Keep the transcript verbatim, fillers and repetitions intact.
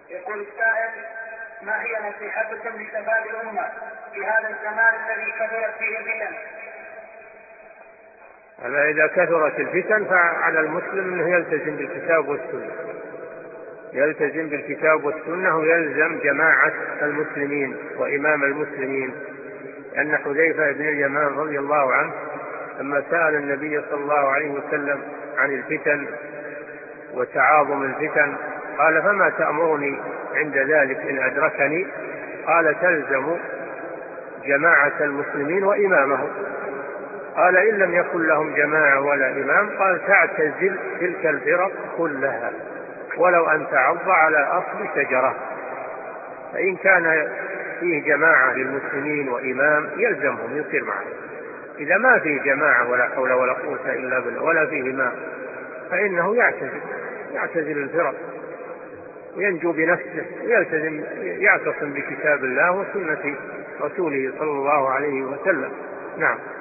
يقول السائل: ما هي نصيحتكم لشباب الأمة في هذا الزمان الذي كثرت فيه الفتن؟ أما إذا كثرت الفتن فعلى المسلم أنه يلتزم بالكتاب والسنة، يلتزم بالكتاب والسنة ويلزم جماعة المسلمين وإمام المسلمين، لأن حذيفة بن اليمان رضي الله عنه لما سأل النبي صلى الله عليه وسلم عن الفتن وتعاظم الفتن قال: فما تأمرني عند ذلك إن أدركني؟ قال: تلزم جماعة المسلمين وإمامهم. قال: إن لم يكن لهم جماعة ولا إمام؟ قال: تعتزل تلك الفرق كلها ولو أن تعض على أصل شجرة. فإن كان فيه جماعة للمسلمين وإمام يلزمهم يصير معهم، إذا ما فيه جماعة ولا حول ولا قوة إلا بالله ولا فيه إمام فإنه يعتزل يعتزل الفرق وينجو بنفسه ويلتزم يعتصم بكتاب الله وسنة رسوله صلى الله عليه وسلم. نعم.